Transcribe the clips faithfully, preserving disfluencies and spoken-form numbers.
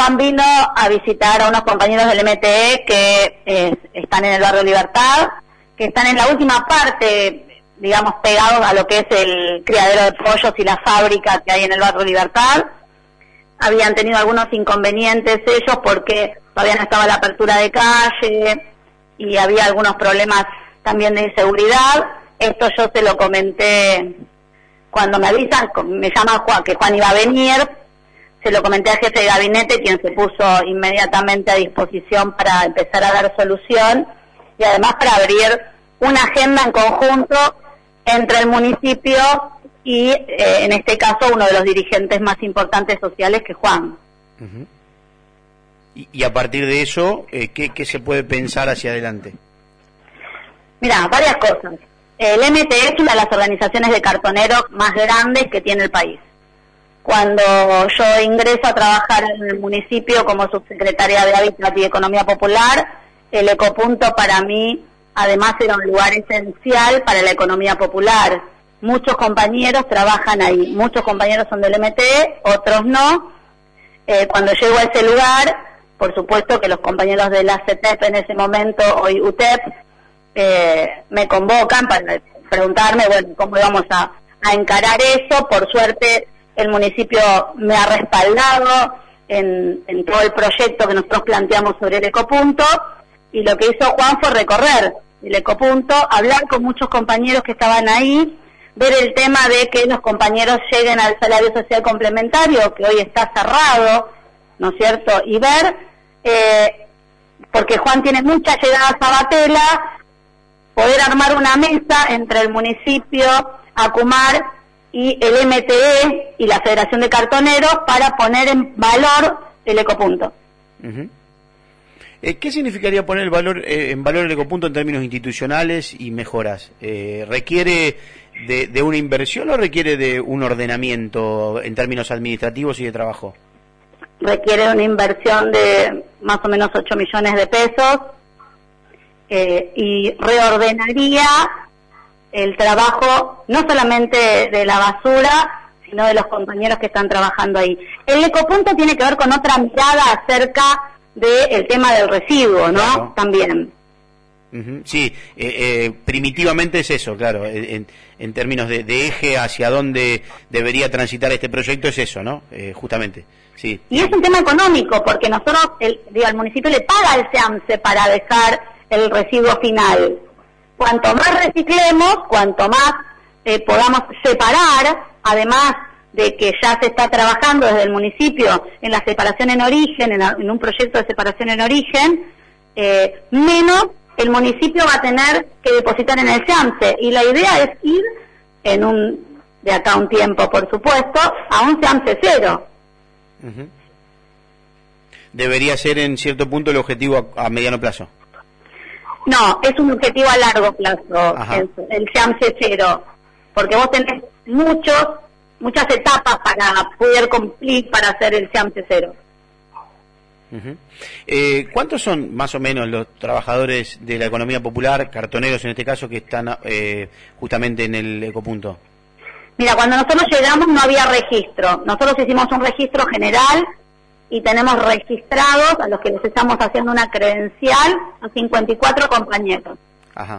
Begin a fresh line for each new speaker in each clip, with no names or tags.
Juan vino a visitar a unos compañeros del M T E que eh, están en el barrio Libertad, que están en la última parte, digamos, pegados a lo que es el criadero de pollos y la fábrica que hay en el barrio Libertad. Habían tenido algunos inconvenientes ellos porque todavía no estaba la apertura de calle y había algunos problemas también de inseguridad. Esto yo se lo comenté cuando me avisan, me llama Juan, que Juan iba a venir, se lo comenté al jefe de gabinete, quien se puso inmediatamente a disposición para empezar a dar solución y además para abrir una agenda en conjunto entre el municipio y, eh, en este caso, uno de los dirigentes más importantes sociales, que es Juan.
Uh-huh. y, y a partir de eso, eh, ¿qué, ¿qué se puede pensar hacia adelante?
Mira, varias cosas. El M T E es una de las organizaciones de cartoneros más grandes que tiene el país. Cuando yo ingreso a trabajar en el municipio como subsecretaria de Hábitat y Economía Popular, el Ecopunto para mí, además, era un lugar esencial para la economía popular. Muchos compañeros trabajan ahí, muchos compañeros son del M T E, otros no. Eh, cuando llego a ese lugar, por supuesto que los compañeros de la C T E P en ese momento, hoy U T E P, eh, me convocan para preguntarme, bueno, cómo íbamos a, a encarar eso. Por suerte, el municipio me ha respaldado en, en todo el proyecto que nosotros planteamos sobre el Ecopunto, y lo que hizo Juan fue recorrer el Ecopunto, hablar con muchos compañeros que estaban ahí, ver el tema de que los compañeros lleguen al salario social complementario, que hoy está cerrado, ¿no es cierto? Y ver, eh, porque Juan tiene mucha llegada a Sabatella, poder armar una mesa entre el municipio, Acumar y el M T E y la Federación de Cartoneros para poner en valor el Ecopunto.
Uh-huh. Eh, ¿Qué significaría poner el valor, eh, en valor el Ecopunto en términos institucionales y mejoras? Eh, ¿Requiere de, de una inversión o requiere de un ordenamiento en términos administrativos y de trabajo?
Requiere una inversión de más o menos ocho millones de pesos eh, y reordenaría el trabajo no solamente de la basura, sino de los compañeros que están trabajando ahí. El Ecopunto tiene que ver con otra mirada acerca del tema del residuo, ¿no? Claro. También.
Uh-huh. Sí, eh, eh, primitivamente es eso, claro, en, en términos de, de eje hacia dónde debería transitar este proyecto es eso, ¿no? Eh, justamente, sí.
Y es un tema económico, porque nosotros, el, digo, al municipio le paga el SEAMSE para dejar el residuo final. Cuanto más reciclemos, cuanto más eh, podamos separar, además de que ya se está trabajando desde el municipio en la separación en origen, en, en un proyecto de separación en origen, eh, menos el municipio va a tener que depositar en el SEAMSE. Y la idea es ir en un, de acá a un tiempo, por supuesto, a un SEAMSE cero.
Uh-huh. Debería ser en cierto punto el objetivo a, a mediano plazo.
No, es un objetivo a largo plazo, el, el SEAMSE cero, porque vos tenés muchos, muchas etapas para poder cumplir para hacer el SEAMSE cero.
Uh-huh. Eh, ¿Cuántos son más o menos los trabajadores de la economía popular, cartoneros en este caso, que están eh, justamente en el Ecopunto?
Mira, cuando nosotros llegamos no había registro. Nosotros hicimos un registro general y tenemos registrados, a los que les estamos haciendo una credencial, a cincuenta y cuatro compañeros.
Ajá.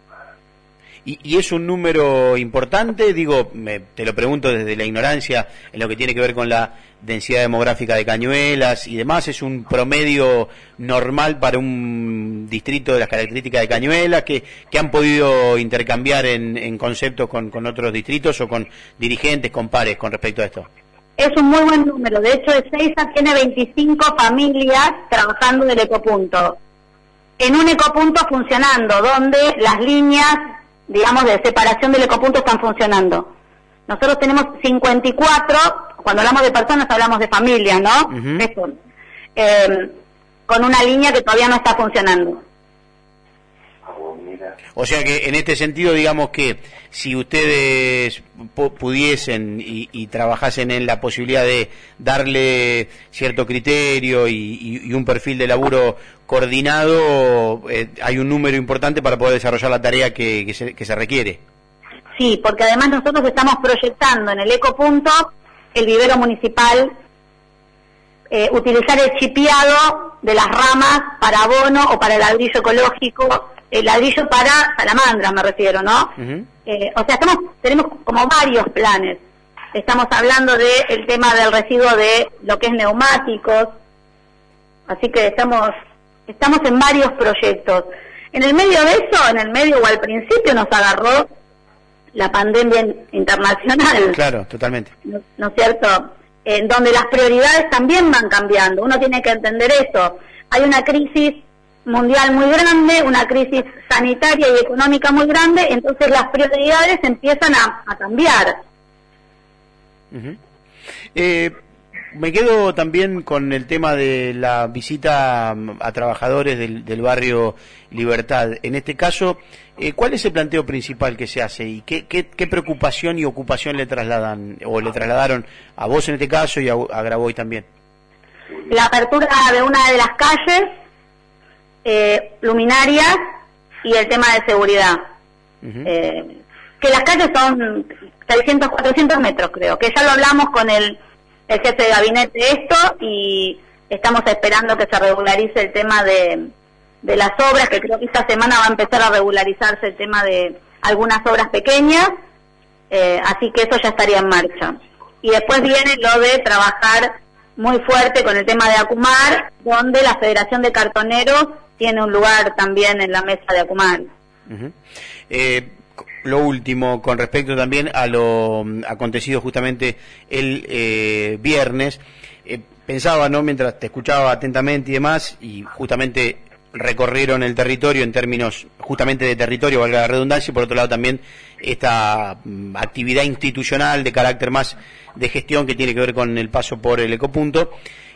¿Y, y es un número importante? Digo, me, te lo pregunto desde la ignorancia, en lo que tiene que ver con la densidad demográfica de Cañuelas y demás. ¿Es un promedio normal para un distrito de las características de Cañuelas que, que han podido intercambiar en, en conceptos con, con otros distritos o con dirigentes, con pares con respecto a esto?
Es un muy buen número. De hecho, Ezeiza tiene veinticinco familias trabajando en el Ecopunto. En un Ecopunto funcionando, donde las líneas, digamos, de separación del Ecopunto están funcionando. Nosotros tenemos cincuenta y cuatro, cuando hablamos de personas hablamos de familias, ¿no? Uh-huh. Esto, eh, con una línea que todavía no está funcionando.
O sea que en este sentido, digamos que si ustedes pudiesen y, y trabajasen en la posibilidad de darle cierto criterio y, y, y un perfil de laburo coordinado, eh, hay un número importante para poder desarrollar la tarea que, que, se, que se requiere.
Sí, porque además nosotros estamos proyectando en el Ecopunto el vivero municipal eh, utilizar el chipeado de las ramas para abono o para el ladrillo ecológico, el ladrillo para salamandras me refiero, ¿no? Uh-huh. Eh, o sea, estamos, tenemos como varios planes. Estamos hablando del tema del residuo de lo que es neumáticos, así que estamos, estamos en varios proyectos. En el medio de eso, en el medio o al principio nos agarró la pandemia internacional.
Claro, totalmente.
¿No, ¿no es cierto? En donde las prioridades también van cambiando. Uno tiene que entender eso. Hay una crisis mundial muy grande, una crisis sanitaria y económica muy grande, entonces las prioridades empiezan a, a cambiar.
Uh-huh. Eh, me quedo también con el tema de la visita a trabajadores del, del barrio Libertad. En este caso, eh, ¿cuál es el planteo principal que se hace y qué, qué, qué preocupación y ocupación le trasladan o le trasladaron a vos en este caso y a, a Graboy también?
La apertura de una de las calles, eh, luminarias y el tema de seguridad. Uh-huh. Eh, que las calles son seiscientos, cuatrocientos metros creo, que ya lo hablamos con el, el jefe de gabinete esto y estamos esperando que se regularice el tema de, de las obras, que creo que esta semana va a empezar a regularizarse el tema de algunas obras pequeñas, eh, así que eso ya estaría en marcha. Y después viene lo de trabajar muy fuerte con el tema de Acumar, donde la Federación de Cartoneros tiene un lugar también en la mesa de Acumar.
Uh-huh. eh... Lo último, con respecto también a lo acontecido justamente el eh, viernes, eh, pensaba, ¿no?, mientras te escuchaba atentamente y demás, y justamente recorrieron el territorio en términos justamente de territorio, valga la redundancia, y por otro lado también esta um, actividad institucional de carácter más de gestión que tiene que ver con el paso por el ecopunto.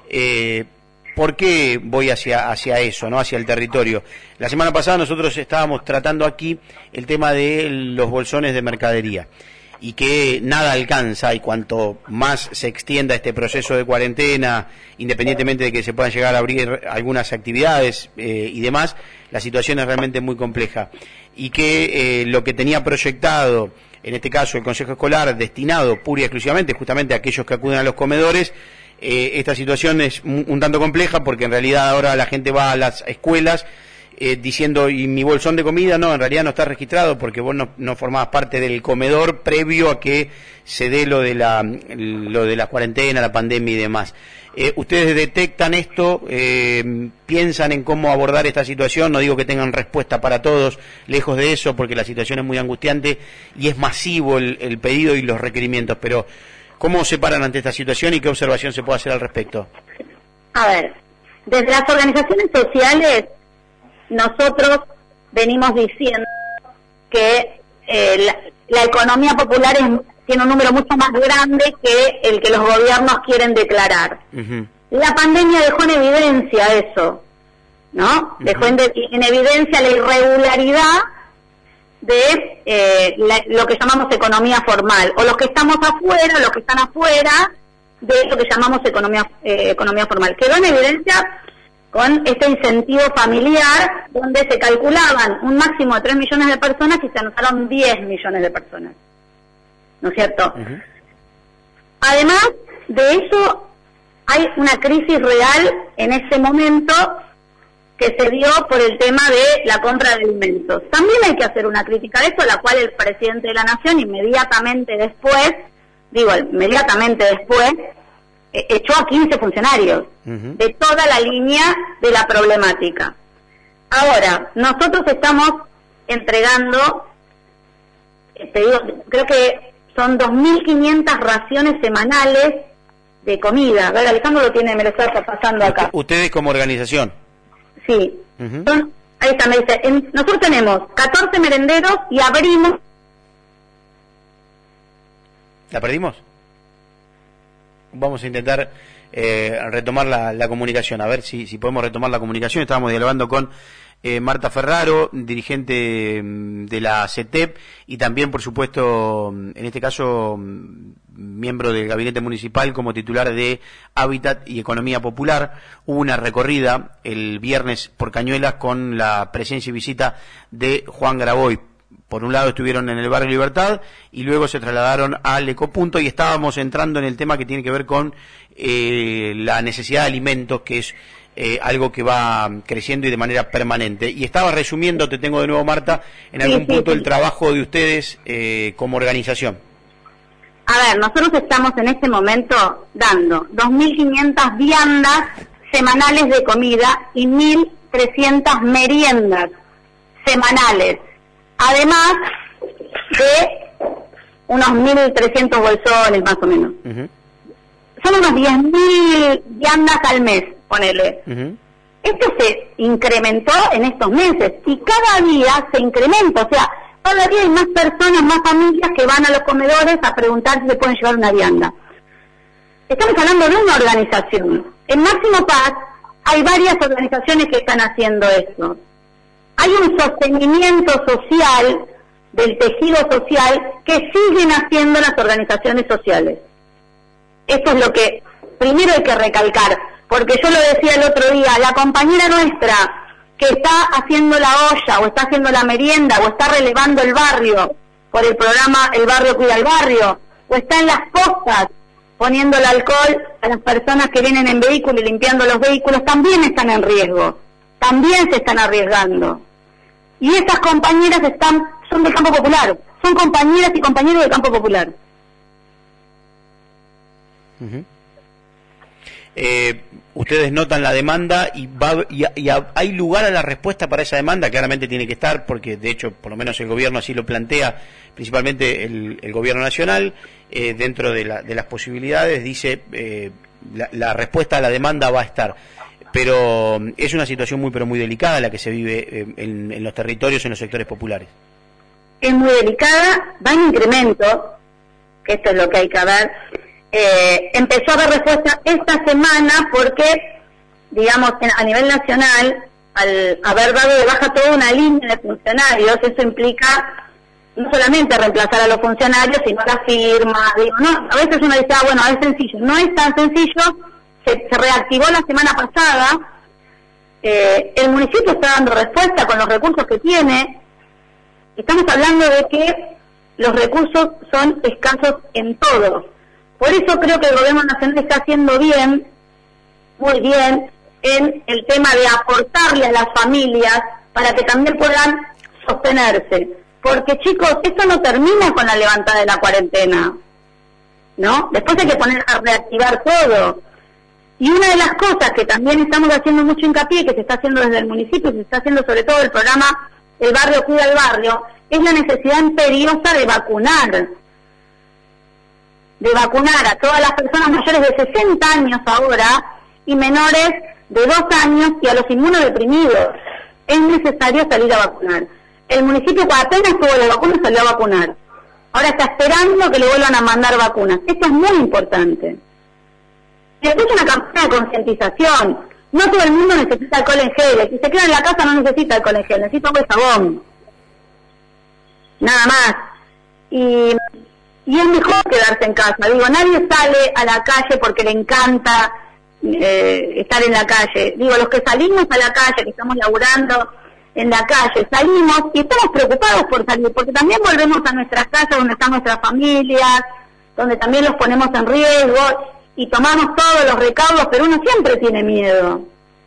Eh, ¿Por qué voy hacia hacia eso, no, hacia el territorio? La semana pasada nosotros estábamos tratando aquí el tema de los bolsones de mercadería y que nada alcanza, y cuanto más se extienda este proceso de cuarentena, independientemente de que se puedan llegar a abrir algunas actividades eh, y demás, la situación es realmente muy compleja y que eh, lo que tenía proyectado, en este caso el Consejo Escolar, destinado pura y exclusivamente justamente a aquellos que acuden a los comedores, Eh, esta situación es un, un tanto compleja porque en realidad ahora la gente va a las escuelas eh, diciendo, ¿y mi bolsón de comida? No, en realidad no está registrado porque vos no, no formabas parte del comedor previo a que se dé lo de la, lo de la cuarentena, la pandemia y demás. Eh, ¿Ustedes detectan esto? Eh, ¿Piensan en cómo abordar esta situación? No digo que tengan respuesta para todos, lejos de eso, porque la situación es muy angustiante y es masivo el, el pedido y los requerimientos, pero ¿cómo se paran ante esta situación y qué observación se puede hacer al respecto?
A ver, desde las organizaciones sociales nosotros venimos diciendo que eh, la, la economía popular es, tiene un número mucho más grande que el que los gobiernos quieren declarar. Uh-huh. La pandemia dejó en evidencia eso, ¿no? Uh-huh. Dejó en, de, en evidencia la irregularidad de eh, la, lo que llamamos economía formal, o los que estamos afuera, los que están afuera de lo que llamamos economía eh, economía formal. Quedó en evidencia con este incentivo familiar, donde se calculaban un máximo de tres millones de personas y se anotaron diez millones de personas, ¿no es cierto? Uh-huh. Además de eso, hay una crisis real en ese momento que se dio por el tema de la compra de alimentos. También hay que hacer una crítica a eso, la cual el presidente de la Nación inmediatamente después, digo, inmediatamente después, eh, echó a quince funcionarios uh-huh. de toda la línea de la problemática. Ahora, nosotros estamos entregando, eh, te digo, creo que son dos mil quinientas raciones semanales de comida. A ver, Alejandro lo tiene, me lo está pasando acá.
¿Ustedes como organización?
Sí, uh-huh. Son, ahí está, me dice, en, nosotros tenemos catorce merenderos y abrimos...
¿La perdimos? Vamos a intentar eh, retomar la, la comunicación, a ver si, si podemos retomar la comunicación. Estábamos dialogando con eh, Marta Ferraro, dirigente de la C E T E P, y también, por supuesto, en este caso, miembro del gabinete municipal como titular de Hábitat y Economía Popular. Hubo una recorrida el viernes por Cañuelas con la presencia y visita de Juan Graboy, por un lado estuvieron en el barrio Libertad y luego se trasladaron al Ecopunto, y estábamos entrando en el tema que tiene que ver con eh, la necesidad de alimentos, que es eh, algo que va creciendo y de manera permanente. Y estaba resumiendo, te tengo de nuevo, Marta, en algún sí, sí, punto sí. el trabajo de ustedes eh, como organización.
A ver, nosotros estamos en este momento dando dos mil quinientas viandas semanales de comida y mil trescientas meriendas semanales, además de unos mil trescientos bolsones más o menos. Uh-huh. Son unos diez mil viandas al mes, ponele. Uh-huh. Esto se incrementó en estos meses y cada día se incrementa, o sea, cada día hay más personas, más familias que van a los comedores a preguntar si se pueden llevar una vianda. Estamos hablando de una organización. En Máximo Paz hay varias organizaciones que están haciendo esto. Hay un sostenimiento social del tejido social que siguen haciendo las organizaciones sociales. Esto es lo que primero hay que recalcar, porque yo lo decía el otro día, la compañera nuestra que está haciendo la olla, o está haciendo la merienda, o está relevando el barrio por el programa El Barrio Cuida al Barrio, o está en las postas poniendo el alcohol a las personas que vienen en vehículo y limpiando los vehículos, también están en riesgo, también se están arriesgando. Y esas compañeras están, son del campo popular, son compañeras y compañeros del campo popular.
Uh-huh. Eh, ustedes notan la demanda y, va, y, y hay lugar a la respuesta para esa demanda. Claramente tiene que estar, porque de hecho por lo menos el gobierno así lo plantea, principalmente el, el gobierno nacional, eh, dentro de, la, de las posibilidades dice eh, la, la respuesta a la demanda va a estar, pero es una situación muy pero muy delicada la que se vive eh, en, en los territorios, en los sectores populares.
Es muy delicada, va en incremento, que esto es lo que hay que ver. Eh, empezó a haber respuesta esta semana porque, digamos, en, a nivel nacional, al haber dado de baja toda una línea de funcionarios, eso implica no solamente reemplazar a los funcionarios, sino las firmas. Digo, no, a veces uno dice, ah, bueno, es sencillo. No es tan sencillo, se, se reactivó la semana pasada, eh, el municipio está dando respuesta con los recursos que tiene. Estamos hablando de que los recursos son escasos en todo. Por eso creo que el gobierno nacional está haciendo bien, muy bien, en el tema de aportarle a las familias para que también puedan sostenerse. Porque, chicos, esto no termina con la levantada de la cuarentena, ¿no? Después hay que poner a reactivar todo. Y una de las cosas que también estamos haciendo mucho hincapié, que se está haciendo desde el municipio, se está haciendo sobre todo el programa El Barrio Cuida al Barrio, es la necesidad imperiosa de vacunar. de vacunar a todas las personas mayores de sesenta años ahora y menores de dos años y a los inmunodeprimidos. Es necesario salir a vacunar. El municipio, cuando apenas tuvo la vacuna, salió a vacunar. Ahora está esperando que le vuelvan a mandar vacunas. Esto es muy importante. Y después una campaña de concientización. No todo el mundo necesita alcohol en gel. Si se queda en la casa no necesita alcohol en gel, necesita agua y jabón. Nada más. Y... Y es mejor quedarse en casa. Digo, nadie sale a la calle porque le encanta eh, estar en la calle. Digo, los que salimos a la calle, que estamos laburando en la calle, salimos y estamos preocupados por salir, porque también volvemos a nuestras casas donde están nuestras familias, donde también los ponemos en riesgo y tomamos todos los recaudos, pero uno siempre tiene miedo.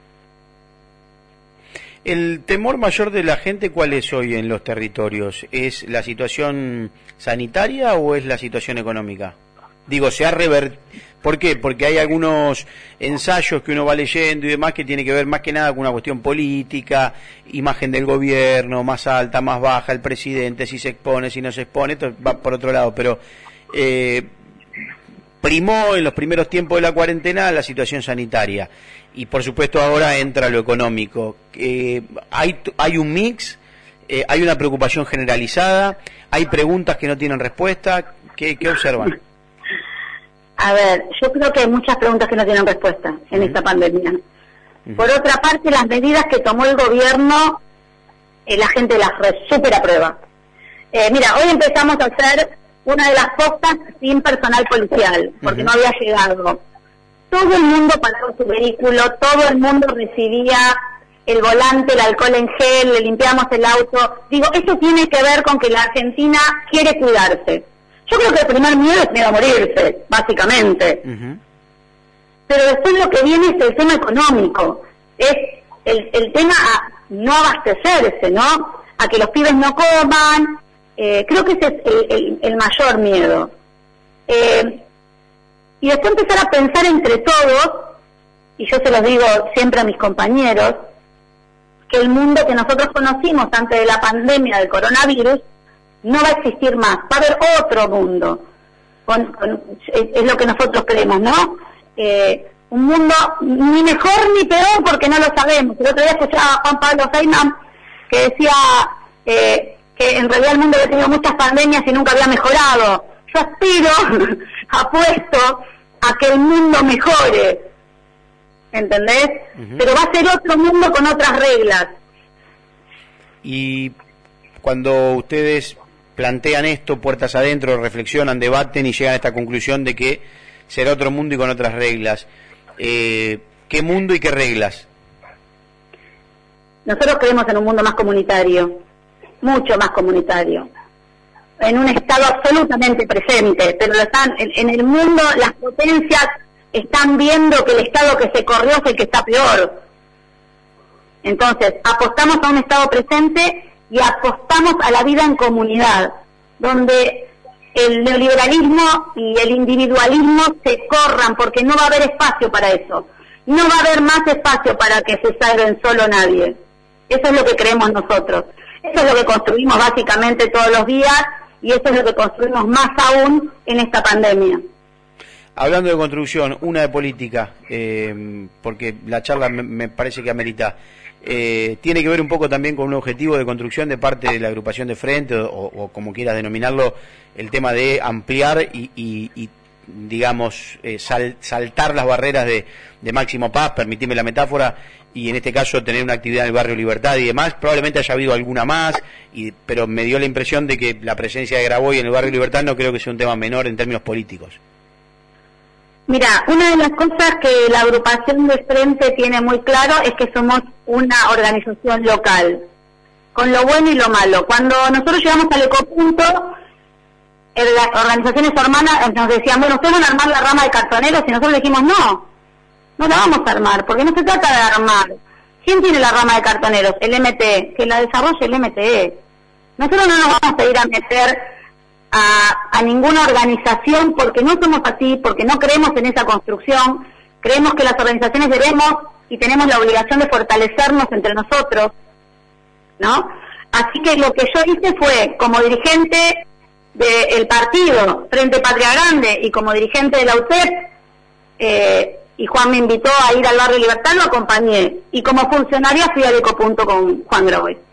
¿El temor mayor de la gente cuál es hoy en los territorios? ¿Es la situación sanitaria o es la situación económica? Digo, se ha revertido. ¿Por qué? Porque hay algunos ensayos que uno va leyendo y demás que tiene que ver más que nada con una cuestión política, imagen del gobierno, más alta, más baja, el presidente, si se expone, si no se expone, esto va por otro lado, pero eh, primó en los primeros tiempos de la cuarentena la situación sanitaria. Y por supuesto ahora entra lo económico. Eh, hay, hay un mix, eh, hay una preocupación generalizada, hay preguntas que no tienen respuesta. ¿Qué, qué observan?
A ver, yo creo que hay muchas preguntas que no tienen respuesta en uh-huh. esta pandemia. Uh-huh. Por otra parte, las medidas que tomó el gobierno, eh, la gente las super aprueba. Eh, mira, hoy empezamos a hacer una de las postas sin personal policial, porque uh-huh. no había llegado. Todo el mundo paró su vehículo, todo el mundo recibía el volante, el alcohol en gel, le limpiamos el auto. Digo, eso tiene que ver con que la Argentina quiere cuidarse. Yo creo que el primer miedo es miedo a morirse, básicamente. Uh-huh. Pero después lo que viene es el tema económico. Es el, el tema a no abastecerse, ¿no? A que los pibes no coman. Eh, creo que ese es el, el, el mayor miedo. Eh, y después empezar a pensar entre todos, y yo se los digo siempre a mis compañeros, que el mundo que nosotros conocimos antes de la pandemia del coronavirus no va a existir más, va a haber otro mundo, con, con, es, es lo que nosotros creemos, ¿no? Eh, un mundo ni mejor ni peor porque no lo sabemos. El otro día escuchaba a Juan Pablo Feynman que decía eh, que en realidad el mundo había tenido muchas pandemias y nunca había mejorado. Yo aspiro, apuesto a que el mundo mejore, ¿entendés? Uh-huh. Pero va a ser otro mundo con otras reglas.
Y cuando ustedes plantean esto puertas adentro, reflexionan, debaten y llegan a esta conclusión de que será otro mundo y con otras reglas, eh, ¿qué mundo y qué reglas?
Nosotros creemos en un mundo más comunitario, mucho más comunitario, en un estado absolutamente presente, pero lo están, en, en el mundo las potencias están viendo que el estado que se corrió es el que está peor. Entonces, apostamos a un estado presente y apostamos a la vida en comunidad, donde el neoliberalismo y el individualismo se corran, porque no va a haber espacio para eso. No va a haber más espacio para que se salven solo nadie. Eso es lo que creemos nosotros. Eso es lo que construimos básicamente todos los días y eso es lo que construimos más aún en esta pandemia.
Hablando de construcción, una de política, eh, porque la charla me, me parece que amerita, eh, tiene que ver un poco también con un objetivo de construcción de parte de la agrupación de frente, o, o como quieras denominarlo, el tema de ampliar y, y, y digamos, eh, sal, saltar las barreras de, de Máximo Paz, permitime la metáfora, y en este caso tener una actividad en el barrio Libertad y demás. Probablemente haya habido alguna más, y, pero me dio la impresión de que la presencia de Graboy en el barrio Libertad no creo que sea un tema menor en términos políticos.
Mira, una de las cosas que la agrupación de Frente tiene muy claro es que somos una organización local, con lo bueno y lo malo. Cuando nosotros llegamos al Ecopunto, las organizaciones hermanas nos decían, bueno, ustedes van a armar la rama de cartoneros, y nosotros dijimos, no, no la vamos a armar, porque no se trata de armar. ¿Quién tiene la rama de cartoneros? El M T E, que la desarrolle el M T E. Nosotros no nos vamos a ir a meter A, a ninguna organización porque no somos así, porque no creemos en esa construcción. Creemos que las organizaciones debemos y tenemos la obligación de fortalecernos entre nosotros, ¿no? Así que lo que yo hice fue, como dirigente del partido Frente Patria Grande y como dirigente de la U T E P, eh, y Juan me invitó a ir al barrio Libertad, lo acompañé, y como funcionaria fui al Ecopunto con Juan Graboy.